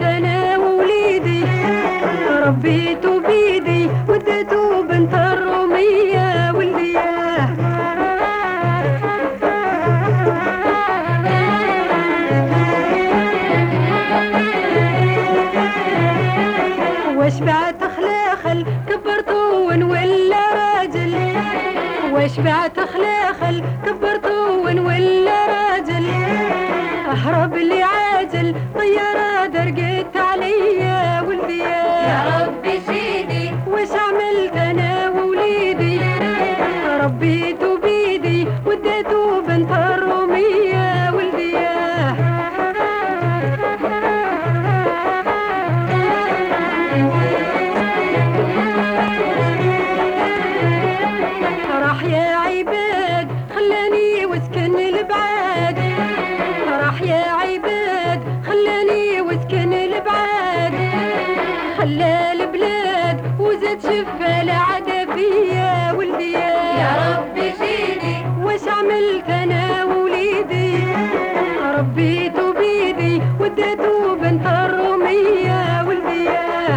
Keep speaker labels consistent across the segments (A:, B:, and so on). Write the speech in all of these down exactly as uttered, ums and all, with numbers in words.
A: شعملت انا ووليدي ربيته بيدي وديته بنت الرومية ولدياه وشبعت خلاخل كبرته ونولى راجل وشبعت خلاخل كبرته ونولى راجل اهرب لي عاجل طيارة درقت عليا ولدي
B: يا ربي سيدي
A: وش عملت انا ووليدي ربيته بيدي وديته بنت الرومية ولدي راح يا عباد خلاني وسكن البعاد راح يا عباد خلاني وسكن البعاد خلى البلاد وزاد شفا العدا فيا ولدي
B: يا ربي سيدي
A: وش عملت انا ووليدي ربيته بيدي وديته بنت الرومية ولدي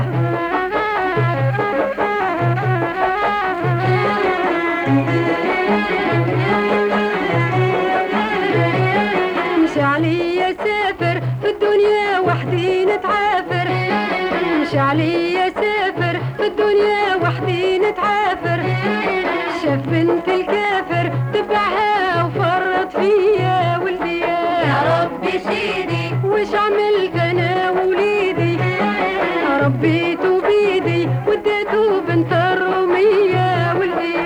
A: مش علي سافر في الدنيا وحدي نتعافر مش علي سافر في الدنيا وحدي نتعافر شاف بنت الكافر تبعها وفرط فيا ولدي
B: يا ربي سيدي
A: وش عملت انا ووليدي ربيته بيدي وديته بنت الرومية ولدي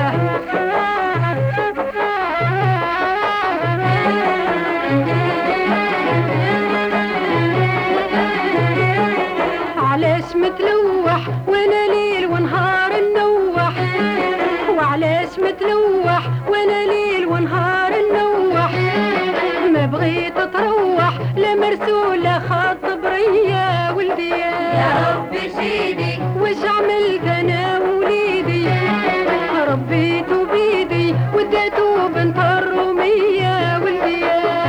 A: علاش متلوح وانا ليل ونهار نوح وعلاش متلوح وانا ليل ونهار نوح ما بغيت تروح لا مرسولة خط بريا ولدي
B: يا ربي سيدي
A: وش عملت انا ووليدي ربيته بيدي وديته بنت الرومية ولدي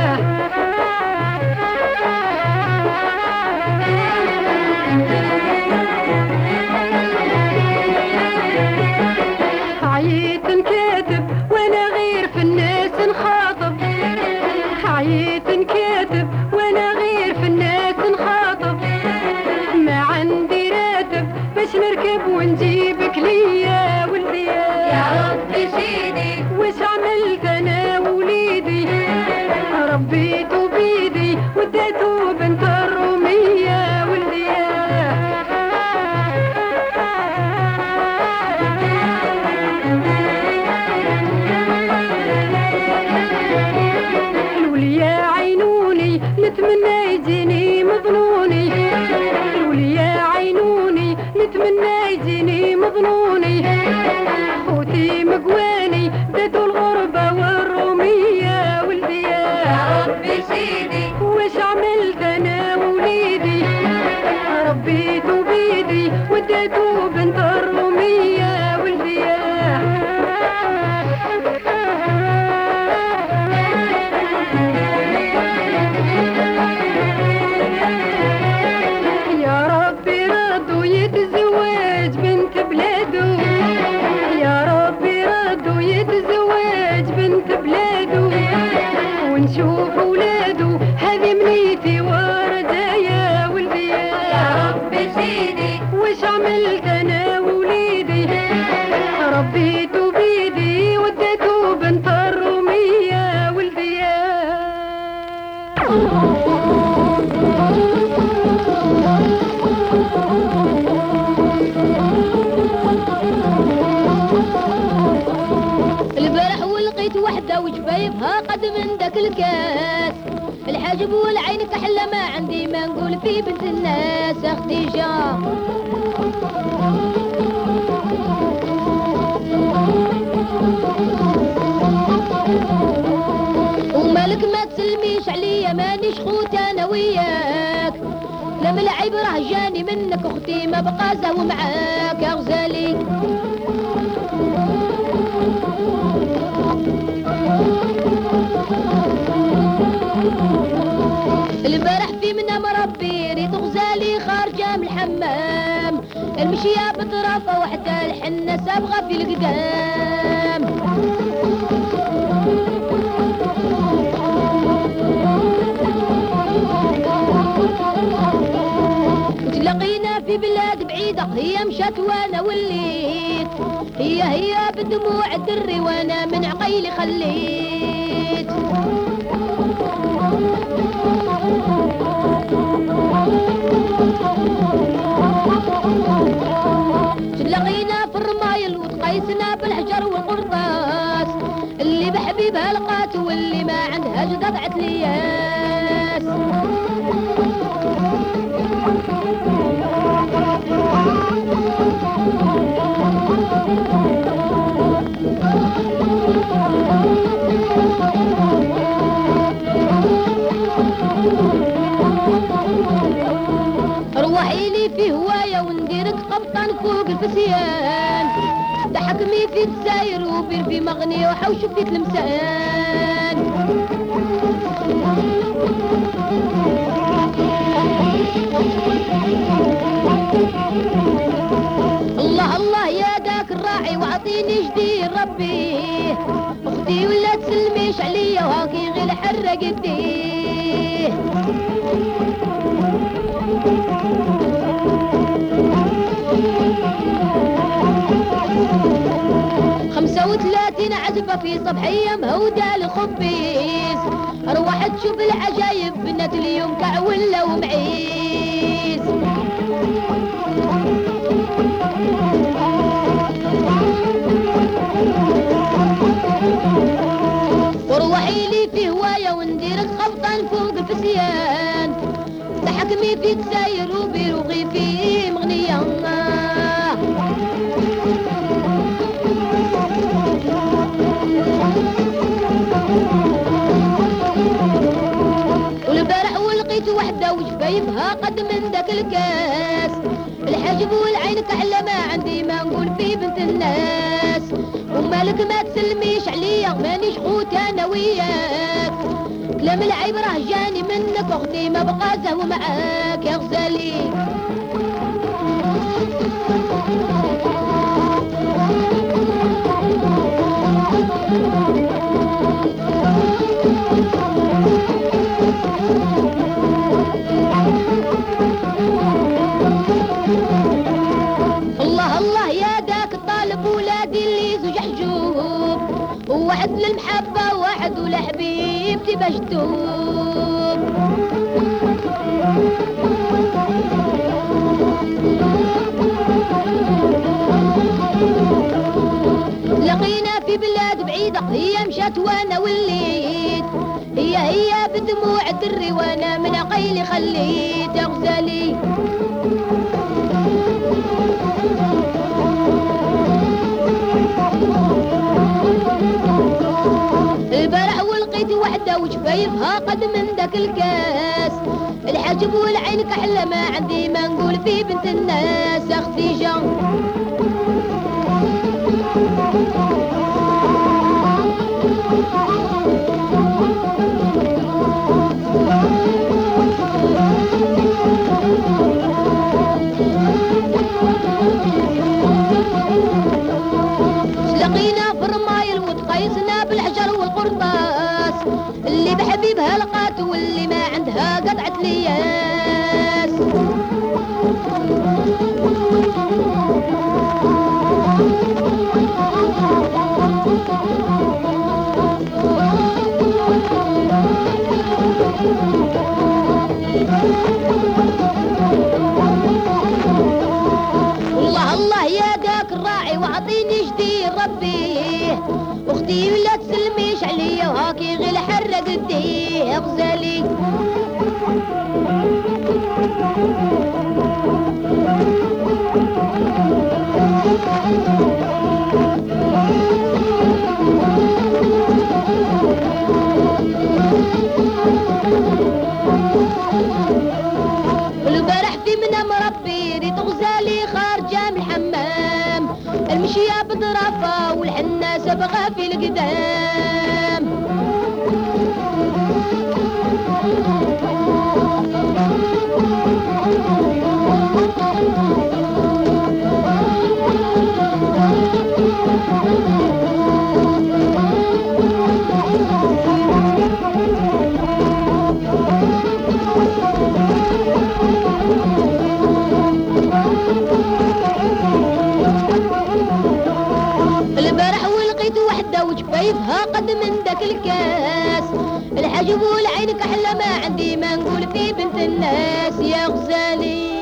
A: عييت نكاتب وانا غير في الناس نخاطب عييت نكاتب وانا غير في الناس نخاطب ما عندي راتب باش نركب ونجيبك ليا ولدي
B: يا ربي سيدي
A: وش عملت انا ووليدي ربيته بيدي وديته بنت الرومية ولدي الوليا عينوني نتمنى يجيني مظنوني الوليا عينوني نتمنى يجيني مظنوني خوتي مقواني دادوا الغربة والرومية ولدي
B: يا ربي سيدي
A: وش عملت انا ووليدي ربيته بيدي وديته بنت الرومية ولدي يا ربي ردوا يتزوج بنت بلاده يا ربي ردوا يتزوج بنت بلاده ونشوف ولاده هذه منيتي ورجايا ولدي
B: يا ربي سيدي
A: وش عملت انا ووليدي ربيته بيدي وديته بنت الرومية ولدي
C: البارح ولقيت وحدة وجبايبها قد من داك الكاس الحاجب والعين كحلة ما عندي ما نقول في بنت الناس خديجة ومالك ما تسلميش عليا مانيش خوت انا وياك لا من العيب راه جاني منك اختي ما بقى زهو معاك يا غزالي البارح في منا مربي ريت غزالي الحمام، المشية بطرافة وحدة الحنة سابغة في القدام. وتلاقينا في بلاد بعيدة هي مشات وانا وليت، هي هي بدموع الدري وانا من عقيلي خليت. تلاقينا في الرمايل وتقيسنا بالحجر والقرطاس، اللي بحبيبها لقات واللي ما عندهاش قطعة لياس. روحي لي في هواية ونديرك قبطان فوق الفسيان، تحكمي في الدزاير وبير في مغني وحوش في تلمسان. الله الله يا داك الراعي وعطيني جديد ربي، اختي ولا تسلميش عليا وهاكي غير حرق يديه. خمسة وثلاثين عزبة في صبحية مهودة لخبيز، اروح تشوف العجايب بنات اليوم كع ولا ومعيز. وروحي لي في هواية ونديرك خبطان فوق الفسيان، تحكمي في تساير وبيروغي في مغنية. والبارح ولقيت وحدة وجفايفها قد من ذاك الكاس، الحجب والعين كحلة ما عندي ما نقول في بنت الناس. ومالك ما تسلميش عليا مانيش خوت انا وياك، كلام العيب راه جاني منك اختي ما بقى زهو معاك يا غزالي. الله الله يا داك الطالب ولادي اللي زوج حجوب، وواحد للمحبة وواحد ولحبيبتي باش تدوب. لقينا في بلاد بعيدة هي مشات وانا وليت، هي هي بدموع الدري وانا من عقيلي خليت يا غزالي. البارح ولقيت وحدة وجفايفها قد من ذاك الكاس، الحجب والعين كحلة ما عندي ما نقول في بنت الناس يا خديجة. لقينا في الرمايل وتقيسنا بالحجر والقرطاس، اللي بحبيبها لقات واللي ما عندها قطعة لياس. الله الله يا داك الراعي وعطيني جديد ربي، اختي ولا تسلميش عليا وهاكي غير حرق الديه يا غزالي. والبارح في منام ربي ريت غزالي خارجة من الحمام، المشية بطرافة والحنة سبغة في القدام. البارح ولقيت وحده وجفايفها قد من داك الكاس، الحجب والعين كحله ما عندي ما نقول في بنت الناس يا غزالي.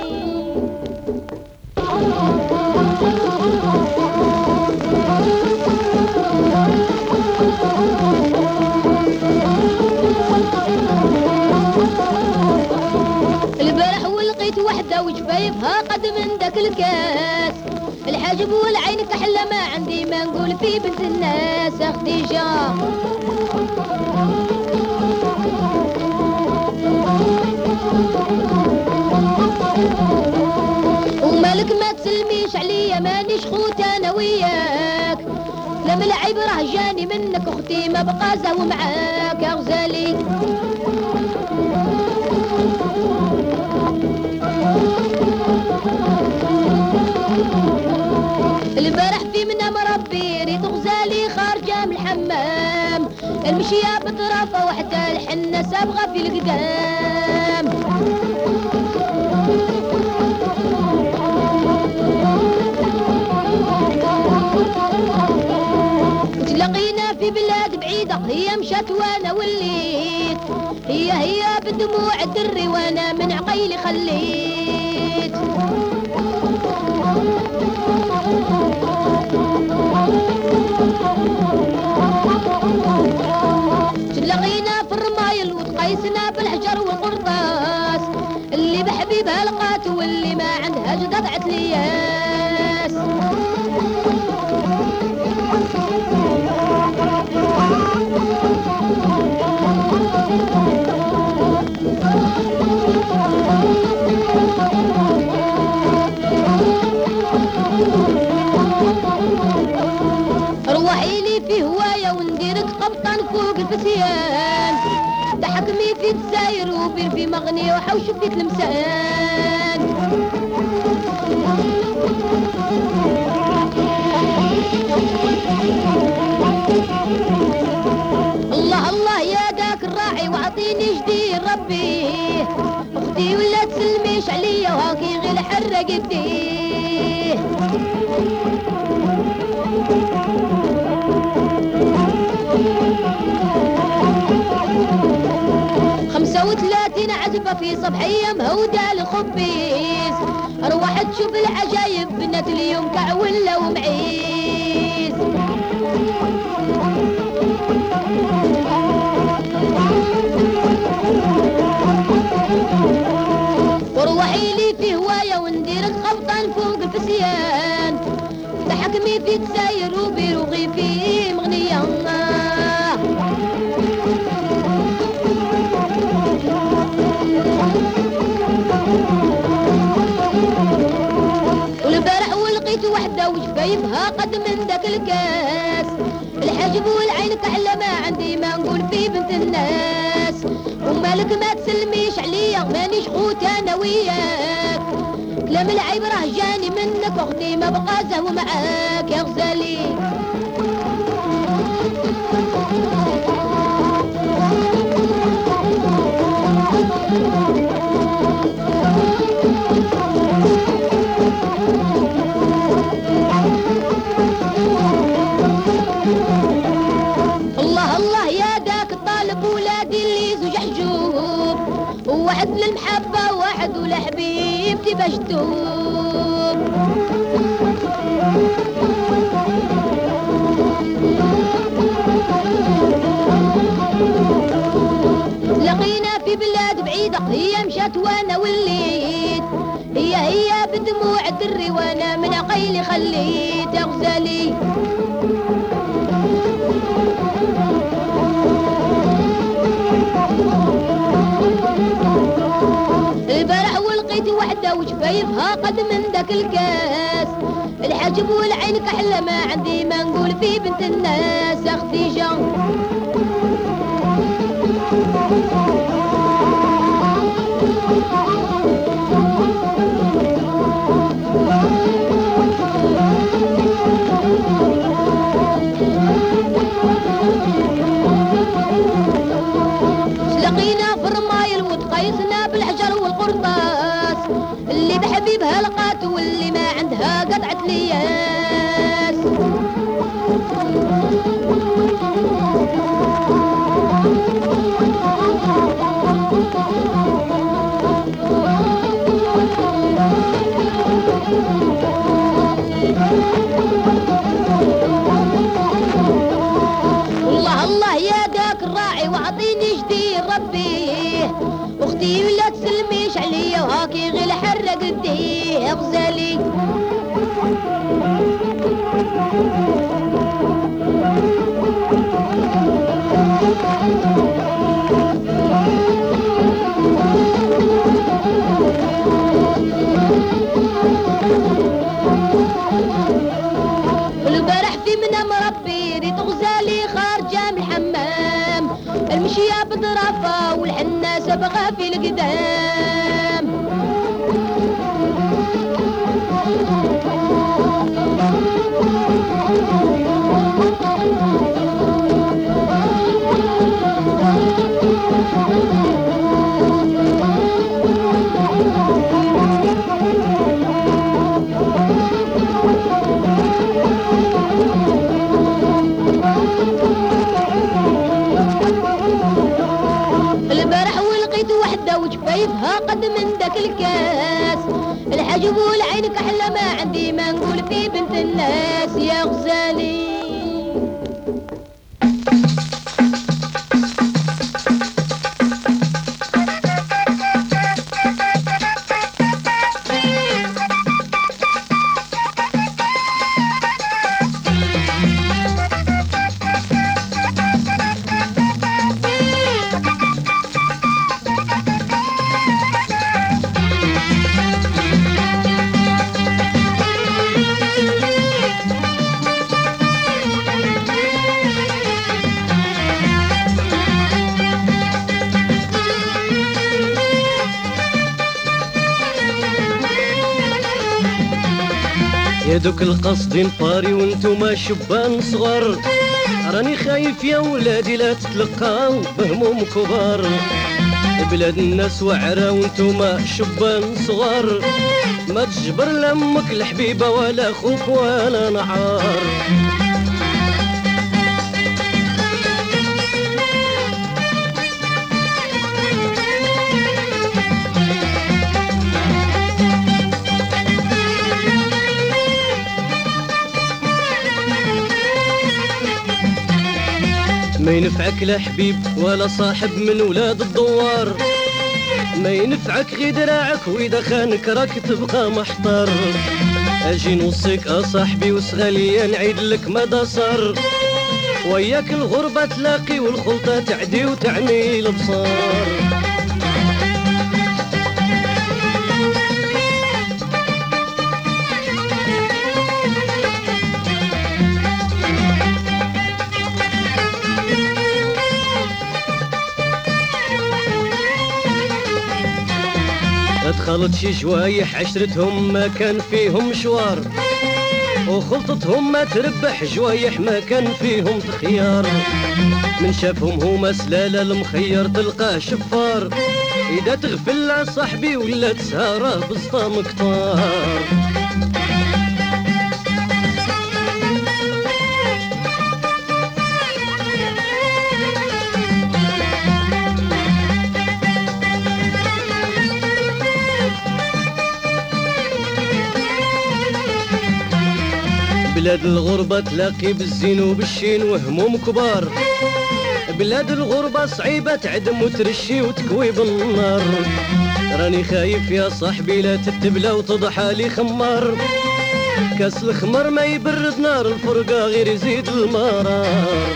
C: البارح ولقيت وحده وجفايفها قد من داك الكاس، الحجب والعين كحله ما عندي ما نقول في بنت الناس يا خديجه. ومالك ما تسلميش عليا مانيش خوت انا وياك، لما العيب راه جاني منك اختي ما بقى زهو معاك يا غزالي. البارح في منام ربي ريت غزالي خارجه من الحمام، المشيه بطرافه وحده الحنه سابغه في القدام. تلاقينا في بلاد بعيدة هي مشات وانا وليت، هي هي بدموع الدري وانا من عقيلي خليت. تلاقينا في الرمايل وتقيسنا بالحجر والقرطاس، اللي بحبيبها لقات واللي ما عندهاش دفعت لياس. روحي لي في هوايه ونديرك قبطان فوق الفتيان، تحكمي في الدزاير وبير في مغني وحوش في تلمسان. الله الله يا داك الراعي واعطيني جديد ربي، اختي ولا تسلميش عليا وهاكي غير حرق يديه. خمسة وثلاثين عزبة في صبحية مهودة لخبيز، اروح تشوف العجايب بنات اليوم كعولة ومعيز. وروحي لي في هواية ونديرك خبطان فوق الفسيان، تحكمي في تساير وبيروغي في مغنية. والبارح ولقيت وحدة وجفايفها قد من داك الكاس، الحجب والعين كحلة ما عندي ما نقول في بنت الناس. ومالك ما تسلميش عليا مانيش خوت انا وياك، كلام العيب راه جاني منك اختي ما بقى زهو معاك يا غزالي. الله الله يا داك الطالب ولادي اللي زوج حجوب، وواحد للمحبة وواحد ولحبيبتي باش تدوب. لقينا في بلاد بعيدة هي مشات وانا وليت، هي هي بدموع الدري وانا من عقيلي خليت يا غزالي. البارح ولقيت وحدة وجفايفها قد من داك الكاس، الحجب والعين كحلة ما عندي ما نقول في بنت الناس يا خديجة. اللي بحبيبها لقات واللي ما عندها قطعة لياس. الله الله يا داك الراعي واعطيني جدير ربي، اختي ولا تسلميش عليا وهاكي غير حرق الديه يا غزالي. البارح في منام ربي ريت غزالي خارجة من الحمام، المشية بطرافة والحنة سبقة في القدام. البارح ولقيت وحدة وجفايفها قد من داك الكاس، الحجب والعين كحلة ما عندي ما نقول في بنت الناس يا غزالي.
D: يا دوك القصدين طاري وانتوما شبان صغار، راني خايف يا ولادي لا تتلقاو بهموم كبار. بلاد الناس وعرا وانتوما شبان صغار، ما تجبر لامك الحبيبة ولا خوك ولا نعار. ما ينفعك لا حبيب ولا صاحب من ولاد الدوار، ما ينفعك غير دراعك واذا خانك راك تبقى محتار. اجي نوصيك اصاحبي وصغاليا نعيد لك مدى صار، وياك الغربة تلاقي والخلطة تعدي وتعني الابصار. دخلت شي جوايح عشرتهم ما كان فيهم مشوار، وخلطتهم ما تربح جوايح ما كان فيهم تخيار. من شافهم هما سلالة المخير تلقاه شفار، إذا تغفل على صاحبي ولا تسهره بسطام كتار. بلاد الغربة تلاقي بالزين وبالشين وهموم كبار، بلاد الغربة صعيبة تعدم وترشي وتكوي بالنار. راني خايف يا صاحبي لا تتبلى وتضحى لي خمار، كاس الخمر ما يبرد نار الفرقة غير يزيد المرار.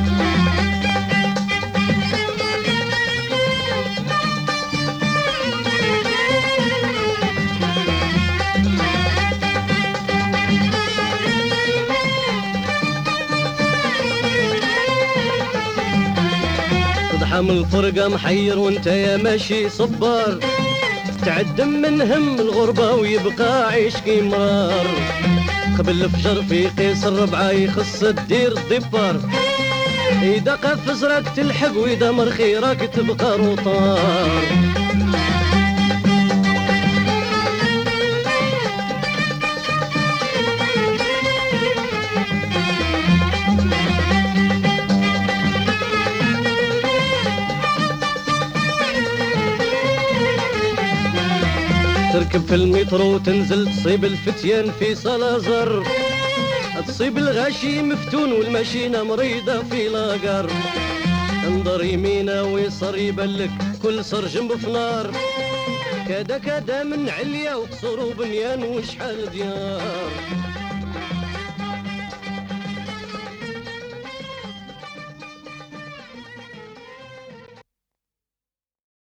D: من الفرقة محير وانت يا ماشي صبار، تعدم من هم الغربة ويبقى عيشكي مرار. قبل الفجر في قيس الربعة يخص تدير الضفار، إذا قفز راك تلحق وإذا مرخي راك تبقى روطار. في المترو تنزل تصيب الفتيان في صلازر، تصيب الغاشي مفتون والماشينة مريضة في لاقر. انظر يمينة ويسار يبلك كل صر جنب في نار، كذا كذا من عليا وقصر وبنيان وشحال ديار.